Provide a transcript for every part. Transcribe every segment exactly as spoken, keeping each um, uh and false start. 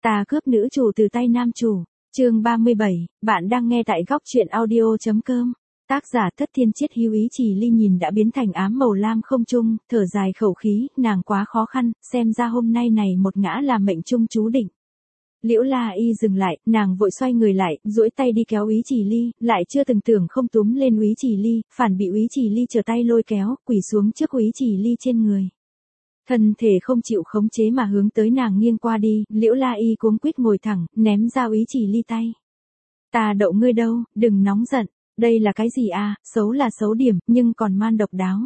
Ta cướp nữ chủ từ tay nam chủ. Chương ba mươi bảy, bạn đang nghe tại góc truyện audio chấm com. Tác giả Thất Thiên Chiết Hữu Ý Chỉ Ly nhìn đã biến thành ám màu lam không trung, thở dài khẩu khí, nàng quá khó khăn, xem ra hôm nay này một ngã là mệnh trung chú định. Liễu La Y dừng lại, nàng vội xoay người lại, duỗi tay đi kéo Úy Chỉ Ly, lại chưa từng tưởng không túm lên Úy Chỉ Ly, phản bị Úy Chỉ Ly trở tay lôi kéo, quỳ xuống trước Úy Chỉ Ly trên người. Thân thể không chịu khống chế mà hướng tới nàng nghiêng qua đi, Liễu La Y cuống quýt ngồi thẳng, ném ra Úy Chỉ Ly tay. Ta đậu ngươi đâu, đừng nóng giận, đây là cái gì à, xấu là xấu điểm, nhưng còn man độc đáo.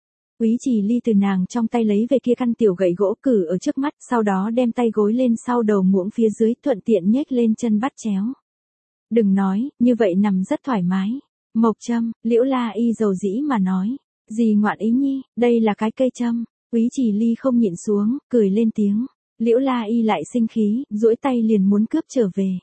Úy Chỉ Ly từ nàng trong tay lấy về kia căn tiểu gậy gỗ cử ở trước mắt, sau đó đem tay gối lên sau đầu muỗng phía dưới, thuận tiện nhếch lên chân bắt chéo. Đừng nói, như vậy nằm rất thoải mái. Mộc châm, Liễu La Y dầu dĩ mà nói. Gì ngoạn ý nhi, đây là cái cây châm. Úy Chỉ Ly không nhịn xuống, cười lên tiếng. Liễu La Y lại sinh khí, duỗi tay liền muốn cướp trở về.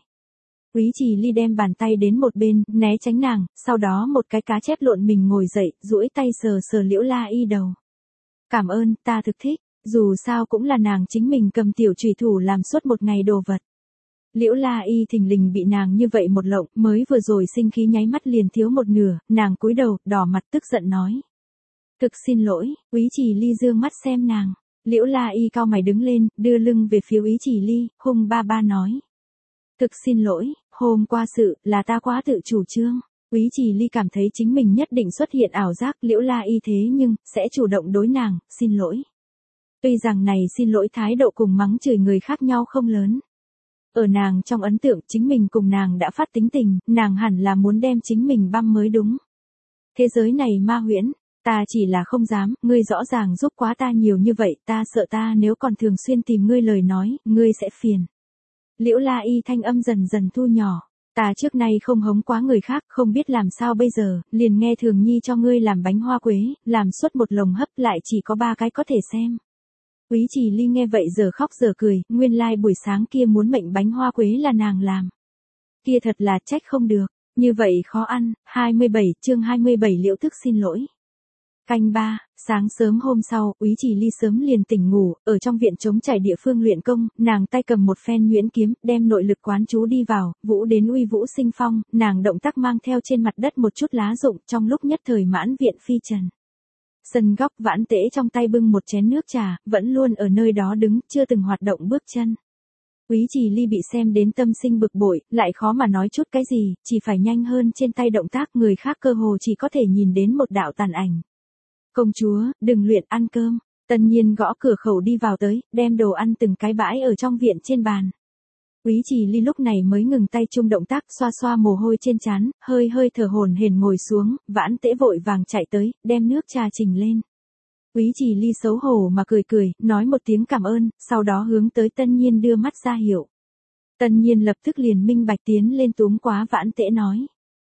Úy Chỉ Ly đem bàn tay đến một bên, né tránh nàng, sau đó một cái cá chép lộn mình ngồi dậy, duỗi tay sờ sờ Liễu La Y đầu. Cảm ơn, ta thực thích, dù sao cũng là nàng chính mình cầm tiểu chùy thủ làm suốt một ngày đồ vật. Liễu La Y thình lình bị nàng như vậy một lộng, mới vừa rồi sinh khí nháy mắt liền thiếu một nửa, nàng cúi đầu, đỏ mặt tức giận nói. Thực xin lỗi, Úy Chỉ Ly dương mắt xem nàng. Liễu La Y cau mày đứng lên, đưa lưng về phía Úy Chỉ Ly, hung ba ba nói. Thực xin lỗi, hôm qua sự, là ta quá tự chủ trương. Úy Chỉ Ly cảm thấy chính mình nhất định xuất hiện ảo giác Liễu La Y thế nhưng, sẽ chủ động đối nàng, xin lỗi. Tuy rằng này xin lỗi thái độ cùng mắng chửi người khác nhau không lớn. Ở nàng trong ấn tượng chính mình cùng nàng đã phát tính tình, nàng hẳn là muốn đem chính mình băm mới đúng. Thế giới này ma huyễn. Ta chỉ là không dám, ngươi rõ ràng giúp quá ta nhiều như vậy, ta sợ ta nếu còn thường xuyên tìm ngươi lời nói, ngươi sẽ phiền. Liễu La Y thanh âm dần dần thu nhỏ, ta trước nay không hống quá người khác, không biết làm sao bây giờ, liền nghe Thường Nhi cho ngươi làm bánh hoa quế, làm suốt một lồng hấp lại chỉ có ba cái có thể xem. Úy Chỉ Ly nghe vậy giờ khóc giờ cười, nguyên lai like buổi sáng kia muốn mệnh bánh hoa quế là nàng làm. Kia thật là trách không được, như vậy khó ăn. hai mươi bảy chương hai mươi bảy Liễu Thức xin lỗi. Canh ba, sáng sớm hôm sau, Úy Chỉ Ly sớm liền tỉnh ngủ, ở trong viện trống trải địa phương luyện công, nàng tay cầm một phen nhuyễn kiếm, đem nội lực quán chú đi vào, vũ đến uy vũ sinh phong, nàng động tác mang theo trên mặt đất một chút lá rụng, trong lúc nhất thời mãn viện phi trần. Sân góc Vãn Tễ trong tay bưng một chén nước trà, vẫn luôn ở nơi đó đứng, chưa từng hoạt động bước chân. Úy Chỉ Ly bị xem đến tâm sinh bực bội, lại khó mà nói chút cái gì, chỉ phải nhanh hơn trên tay động tác, người khác cơ hồ chỉ có thể nhìn đến một đạo tàn ảnh. Công chúa, đừng luyện ăn cơm. Tân Nhiên gõ cửa khẩu đi vào tới, đem đồ ăn từng cái bãi ở trong viện trên bàn. Úy Chỉ Ly lúc này mới ngừng tay chung động tác, xoa xoa mồ hôi trên trán, hơi hơi thở hổn hển ngồi xuống, Vãn Tễ vội vàng chạy tới, đem nước trà trình lên. Úy Chỉ Ly xấu hổ mà cười cười, nói một tiếng cảm ơn, sau đó hướng tới Tân Nhiên đưa mắt ra hiệu. Tân Nhiên lập tức liền minh bạch tiến lên túm quá Vãn Tễ nói.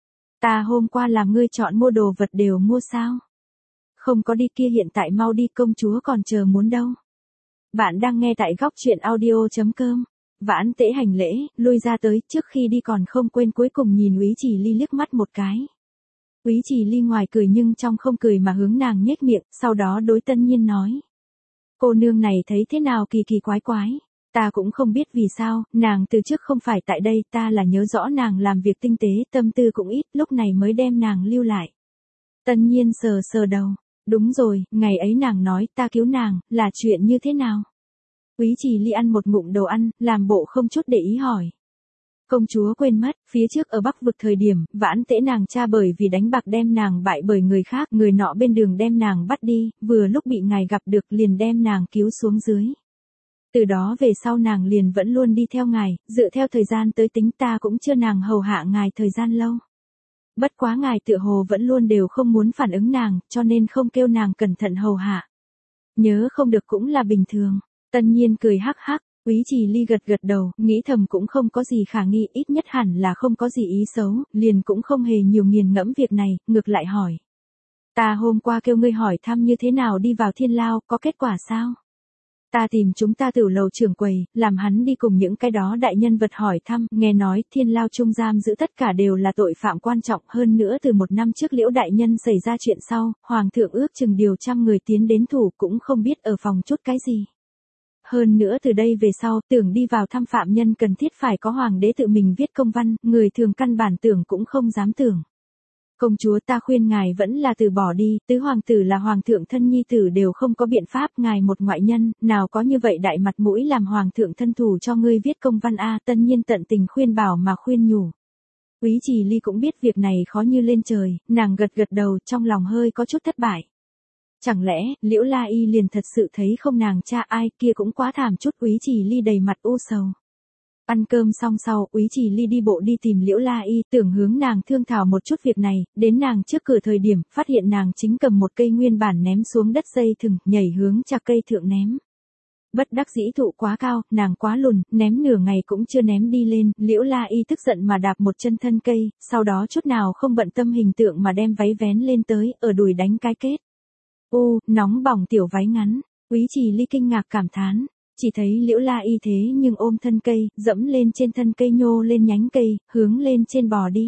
Ta hôm qua làm ngươi chọn mua đồ vật đều mua sao? Không có đi kia hiện tại mau đi, công chúa còn chờ muốn đâu. Bạn đang nghe tại góc truyện audio chấm com. Vãn Tễ hành lễ, lui ra tới, trước khi đi còn không quên cuối cùng nhìn Úy Chỉ Ly liếc mắt một cái. Úy Chỉ Ly ngoài cười nhưng trong không cười mà hướng nàng nhếch miệng, sau đó đối Tân Nhiên nói. Cô nương này thấy thế nào kỳ kỳ quái quái. Ta cũng không biết vì sao, nàng từ trước không phải tại đây, ta là nhớ rõ nàng làm việc tinh tế, tâm tư cũng ít, lúc này mới đem nàng lưu lại. Tân Nhiên sờ sờ đầu. Đúng rồi, ngày ấy nàng nói ta cứu nàng, là chuyện như thế nào? Úy Chỉ Ly ăn một ngụm đồ ăn, làm bộ không chút để ý hỏi. Công chúa quên mất, phía trước ở Bắc vực thời điểm, Vãn Tễ nàng cha bởi vì đánh bạc đem nàng bại bởi người khác, người nọ bên đường đem nàng bắt đi, vừa lúc bị ngài gặp được liền đem nàng cứu xuống dưới. Từ đó về sau nàng liền vẫn luôn đi theo ngài, dựa theo thời gian tới tính ta cũng chưa nàng hầu hạ ngài thời gian lâu. Bất quá ngài tựa hồ vẫn luôn đều không muốn phản ứng nàng, cho nên không kêu nàng cẩn thận hầu hạ. Nhớ không được cũng là bình thường. Tân Nhiên cười hắc hắc, Úy Chỉ Ly gật gật đầu, nghĩ thầm cũng không có gì khả nghi, ít nhất hẳn là không có gì ý xấu, liền cũng không hề nhiều nghiền ngẫm việc này, ngược lại hỏi. Ta hôm qua kêu ngươi hỏi thăm như thế nào đi vào Thiên Lao, có kết quả sao? Ta tìm chúng ta Tửu lầu trưởng quầy, làm hắn đi cùng những cái đó đại nhân vật hỏi thăm, nghe nói Thiên Lao trung giam giữ tất cả đều là tội phạm quan trọng, hơn nữa từ một năm trước Liễu đại nhân xảy ra chuyện sau, hoàng thượng ước chừng điều trăm người tiến đến thủ, cũng không biết ở phòng chút cái gì. hơn nữa từ đây về sau, tưởng đi vào thăm phạm nhân cần thiết phải có hoàng đế tự mình viết công văn, người thường căn bản tưởng cũng không dám tưởng. Công chúa, ta khuyên ngài vẫn là từ bỏ đi, tứ hoàng tử là hoàng thượng thân nhi tử đều không có biện pháp, ngài một ngoại nhân, nào có như vậy đại mặt mũi làm hoàng thượng thân thủ cho ngươi viết công văn a, Tân Nhiên tận tình khuyên bảo mà khuyên nhủ. Úy Trì Ly cũng biết việc này khó như lên trời, nàng gật gật đầu, trong lòng hơi có chút thất bại. Chẳng lẽ, Liễu La Y liền thật sự thấy không nàng cha ai, kia cũng quá thảm chút. Úy Trì Ly đầy mặt u sầu. Ăn cơm xong sau, Úy Trì Ly đi bộ đi tìm Liễu La Y, tưởng hướng nàng thương thảo một chút việc này, đến nàng trước cửa thời điểm, phát hiện nàng chính cầm một cây nguyên bản ném xuống đất dây thừng, nhảy hướng chạc cây thượng ném. Bất đắc dĩ thụ quá cao, nàng quá lùn, ném nửa ngày cũng chưa ném đi lên, Liễu La Y tức giận mà đạp một chân thân cây, sau đó chút nào không bận tâm hình tượng mà đem váy vén lên tới, ở đùi đánh cái kết. Ô, nóng bỏng tiểu váy ngắn, Úy Trì Ly kinh ngạc cảm thán, chỉ thấy Liễu La Y thế nhưng ôm thân cây, dẫm lên trên thân cây nhô lên nhánh cây, hướng lên trên bò đi.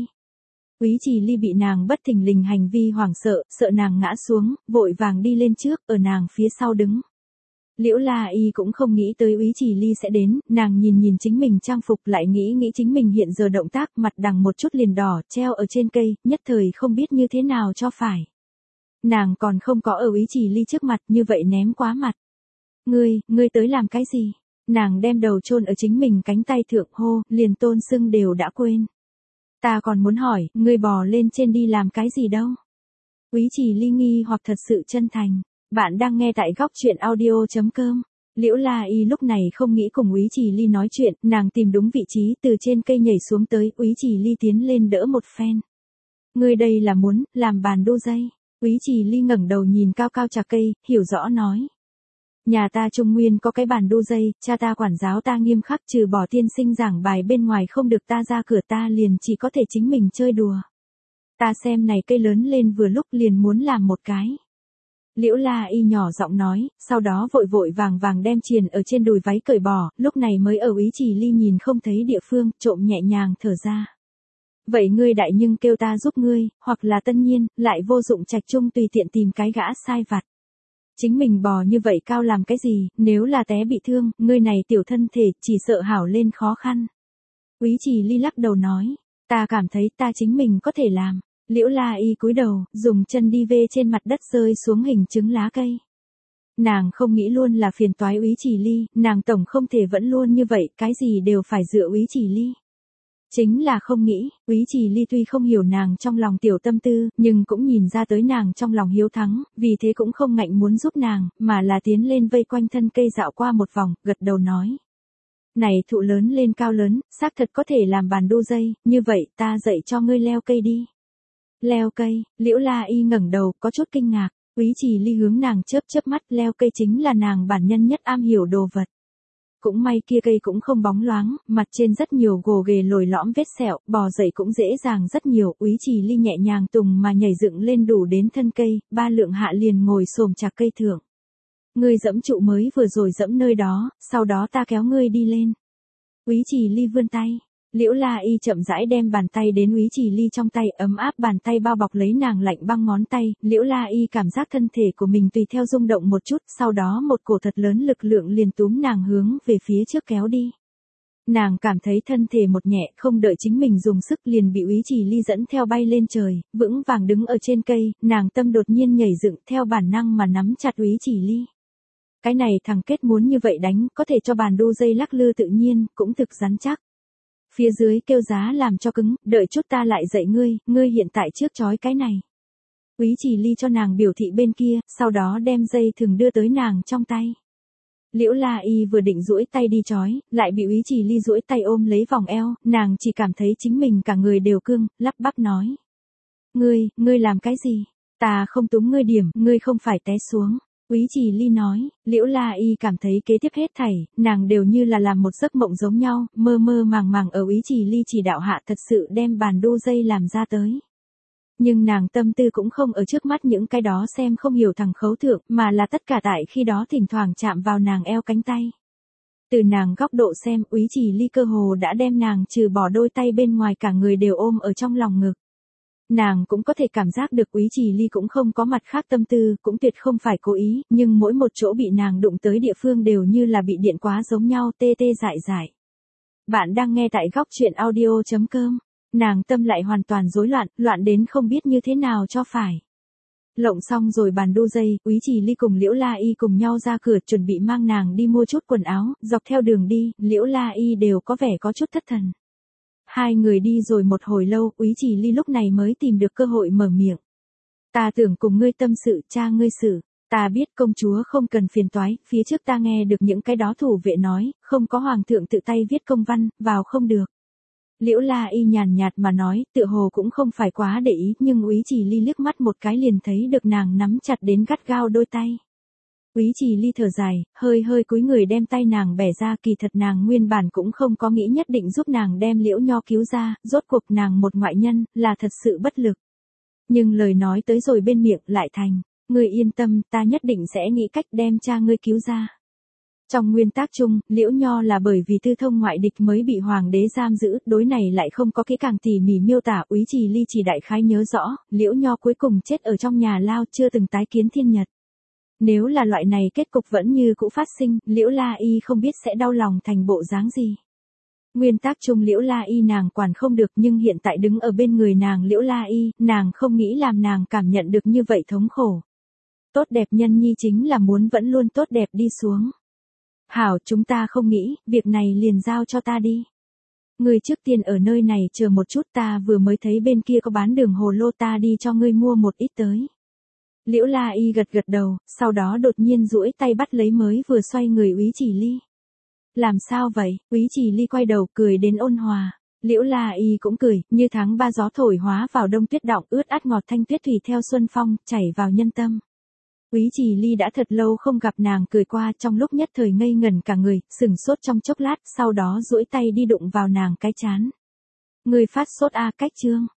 Úy Trì Ly bị nàng bất thình lình hành vi hoảng sợ, sợ nàng ngã xuống, vội vàng đi lên trước, ở nàng phía sau đứng. Liễu La Y cũng không nghĩ tới Úy Trì Ly sẽ đến, nàng nhìn nhìn chính mình trang phục lại nghĩ nghĩ chính mình hiện giờ động tác, mặt đằng một chút liền đỏ, treo ở trên cây, nhất thời không biết như thế nào cho phải. Nàng còn không có ở Úy Trì Ly trước mặt, như vậy ném quá mặt. Ngươi, ngươi tới làm cái gì? Nàng đem đầu chôn ở chính mình cánh tay thượng, hô, liền tôn sưng đều đã quên. Ta còn muốn hỏi, ngươi bò lên trên đi làm cái gì đâu? Úy Trì Ly nghi hoặc thật sự chân thành. Bạn đang nghe tại góc truyện audio chấm com. Liễu La Y lúc này không nghĩ cùng Úy Trì Ly nói chuyện, nàng tìm đúng vị trí, từ trên cây nhảy xuống tới, Úy Trì Ly tiến lên đỡ một phen. Ngươi đây là muốn làm bàn đu dây? Úy Trì Ly ngẩng đầu nhìn cao cao chạc cây, hiểu rõ nói. Nhà ta Trung Nguyên có cái bàn đu dây, cha ta quản giáo ta nghiêm khắc, trừ bỏ tiên sinh giảng bài bên ngoài không được ta ra cửa, ta liền chỉ có thể chính mình chơi đùa. Ta xem này cây lớn lên vừa lúc liền muốn làm một cái. Liễu La Y nhỏ giọng nói, sau đó vội vội vàng vàng đem triền ở trên đùi váy cởi bỏ, lúc này mới ở Úy Trì Ly nhìn không thấy địa phương, trộm nhẹ nhàng thở ra. Vậy ngươi đại nhưng kêu ta giúp ngươi, hoặc là Tân Nhiên, lại vô dụng trạch trung tùy tiện tìm cái gã sai vặt. Chính mình bò như vậy cao làm cái gì, nếu là té bị thương, ngươi này tiểu thân thể, chỉ sợ hảo lên khó khăn. Úy Trì Ly lắc đầu nói, ta cảm thấy ta chính mình có thể làm. Liễu La Y cúi đầu, dùng chân đi vê trên mặt đất rơi xuống hình trứng lá cây. Nàng không nghĩ luôn là phiền toái Úy Trì Ly, nàng tổng không thể vẫn luôn như vậy, cái gì đều phải dựa Úy Trì Ly. Chính là không nghĩ, Úy Trì Ly tuy không hiểu nàng trong lòng tiểu tâm tư, nhưng cũng nhìn ra tới nàng trong lòng hiếu thắng, vì thế cũng không ngạnh muốn giúp nàng, mà là tiến lên vây quanh thân cây dạo qua một vòng, gật đầu nói. Này thụ lớn lên cao lớn, xác thật có thể làm bàn đu dây, như vậy ta dạy cho ngươi leo cây đi. Leo cây, Liễu La Y ngẩng đầu, có chút kinh ngạc, Úy Trì Ly hướng nàng chớp chớp mắt, leo cây chính là nàng bản nhân nhất am hiểu đồ vật. Cũng may kia cây cũng không bóng loáng, mặt trên rất nhiều gồ ghề lồi lõm vết sẹo, bò dậy cũng dễ dàng rất nhiều, Úy Trì Ly nhẹ nhàng tùng mà nhảy dựng lên đủ đến thân cây, ba lượng hạ liền ngồi xổm chạc cây thượng. Ngươi dẫm trụ mới vừa rồi dẫm nơi đó, sau đó ta kéo ngươi đi lên. Úy Trì Ly vươn tay. Liễu La Y chậm rãi đem bàn tay đến Úy Trì Ly trong tay, ấm áp bàn tay bao bọc lấy nàng lạnh băng ngón tay, Liễu La Y cảm giác thân thể của mình tùy theo rung động một chút, sau đó một cổ thật lớn lực lượng liền túm nàng hướng về phía trước kéo đi. Nàng cảm thấy thân thể một nhẹ, không đợi chính mình dùng sức liền bị Úy Trì Ly dẫn theo bay lên trời, vững vàng đứng ở trên cây, nàng tâm đột nhiên nhảy dựng theo bản năng mà nắm chặt Úy Trì Ly. Cái này thằng kết muốn như vậy đánh, có thể cho bàn đu dây lắc lư tự nhiên, cũng thực rắn chắc. Phía dưới kêu giá làm cho cứng, đợi chút ta lại dạy ngươi, ngươi hiện tại trước chói cái này. Úy Trì Ly cho nàng biểu thị bên kia, sau đó đem dây thừng đưa tới nàng trong tay. Liễu La Y vừa định duỗi tay đi chói, lại bị Úy Trì Ly duỗi tay ôm lấy vòng eo, nàng chỉ cảm thấy chính mình cả người đều cương, lắp bắp nói. Ngươi, ngươi làm cái gì? Ta không túm ngươi điểm, ngươi không phải té xuống. Úy Trì Ly nói, Liễu La Y cảm thấy kế tiếp hết thảy, nàng đều như là làm một giấc mộng giống nhau, mơ mơ màng màng ở Úy Trì Ly chỉ đạo hạ thật sự đem bàn đu dây làm ra tới. Nhưng nàng tâm tư cũng không ở trước mắt những cái đó xem không hiểu thằng khấu thượng, mà là tất cả tại khi đó thỉnh thoảng chạm vào nàng eo cánh tay. Từ nàng góc độ xem, Úy Trì Ly cơ hồ đã đem nàng trừ bỏ đôi tay bên ngoài cả người đều ôm ở trong lòng ngực. Nàng cũng có thể cảm giác được Úy Trì Ly cũng không có mặt khác tâm tư, cũng tuyệt không phải cố ý, nhưng mỗi một chỗ bị nàng đụng tới địa phương đều như là bị điện quá giống nhau, tê tê dại dại. Bạn đang nghe tại góc chuyện audio chấm com. Nàng tâm lại hoàn toàn rối loạn, loạn đến không biết như thế nào cho phải. Lộng xong rồi bàn đu dây, Úy Trì Ly cùng Liễu La Y cùng nhau ra cửa chuẩn bị mang nàng đi mua chút quần áo, dọc theo đường đi, Liễu La Y đều có vẻ có chút thất thần. Hai người đi rồi một hồi lâu, Úy Trì Ly lúc này mới tìm được cơ hội mở miệng. Ta tưởng cùng ngươi tâm sự, cha ngươi xử. Ta biết công chúa không cần phiền toái, phía trước ta nghe được những cái đó thủ vệ nói, không có hoàng thượng tự tay viết công văn, vào không được. Liễu La Y nhàn nhạt mà nói, tựa hồ cũng không phải quá để ý, nhưng Úy Trì Ly liếc mắt một cái liền thấy được nàng nắm chặt đến gắt gao đôi tay. Úy Trì Ly thở dài, hơi hơi cúi người đem tay nàng bẻ ra, kỳ thật nàng nguyên bản cũng không có nghĩ nhất định giúp nàng đem Liễu Nho cứu ra, rốt cuộc nàng một ngoại nhân, là thật sự bất lực. Nhưng lời nói tới rồi bên miệng lại thành, ngươi yên tâm, ta nhất định sẽ nghĩ cách đem cha ngươi cứu ra. Trong nguyên tắc chung, Liễu Nho là bởi vì tư thông ngoại địch mới bị hoàng đế giam giữ, đối này lại không có kỹ càng tỉ mỉ miêu tả. Úy Trì Ly chỉ đại khái nhớ rõ, Liễu Nho cuối cùng chết ở trong nhà lao, chưa từng tái kiến thiên nhật. Nếu là loại này kết cục vẫn như cũ phát sinh, Liễu La Y không biết sẽ đau lòng thành bộ dáng gì. Nguyên tắc chung Liễu La Y nàng quản không được, nhưng hiện tại đứng ở bên người nàng Liễu La Y, nàng không nghĩ làm nàng cảm nhận được như vậy thống khổ. Tốt đẹp nhân nhi chính là muốn vẫn luôn tốt đẹp đi xuống. Hảo, chúng ta không nghĩ, việc này liền giao cho ta đi. Ngươi trước tiên ở nơi này chờ một chút, ta vừa mới thấy bên kia có bán đường hồ lô, ta đi cho ngươi mua một ít tới. Liễu La Y gật gật đầu, sau đó đột nhiên duỗi tay bắt lấy mới vừa xoay người Úy Trì Ly. Làm sao vậy? Úy Trì Ly quay đầu cười đến ôn hòa. Liễu La Y cũng cười, như tháng ba gió thổi hóa vào đông tuyết đọng, ướt át ngọt thanh tuyết thủy theo xuân phong, chảy vào nhân tâm. Úy Trì Ly đã thật lâu không gặp nàng cười qua, trong lúc nhất thời ngây ngẩn cả người, sửng sốt trong chốc lát, sau đó duỗi tay đi đụng vào nàng cái chán. Người phát sốt a, cách trương.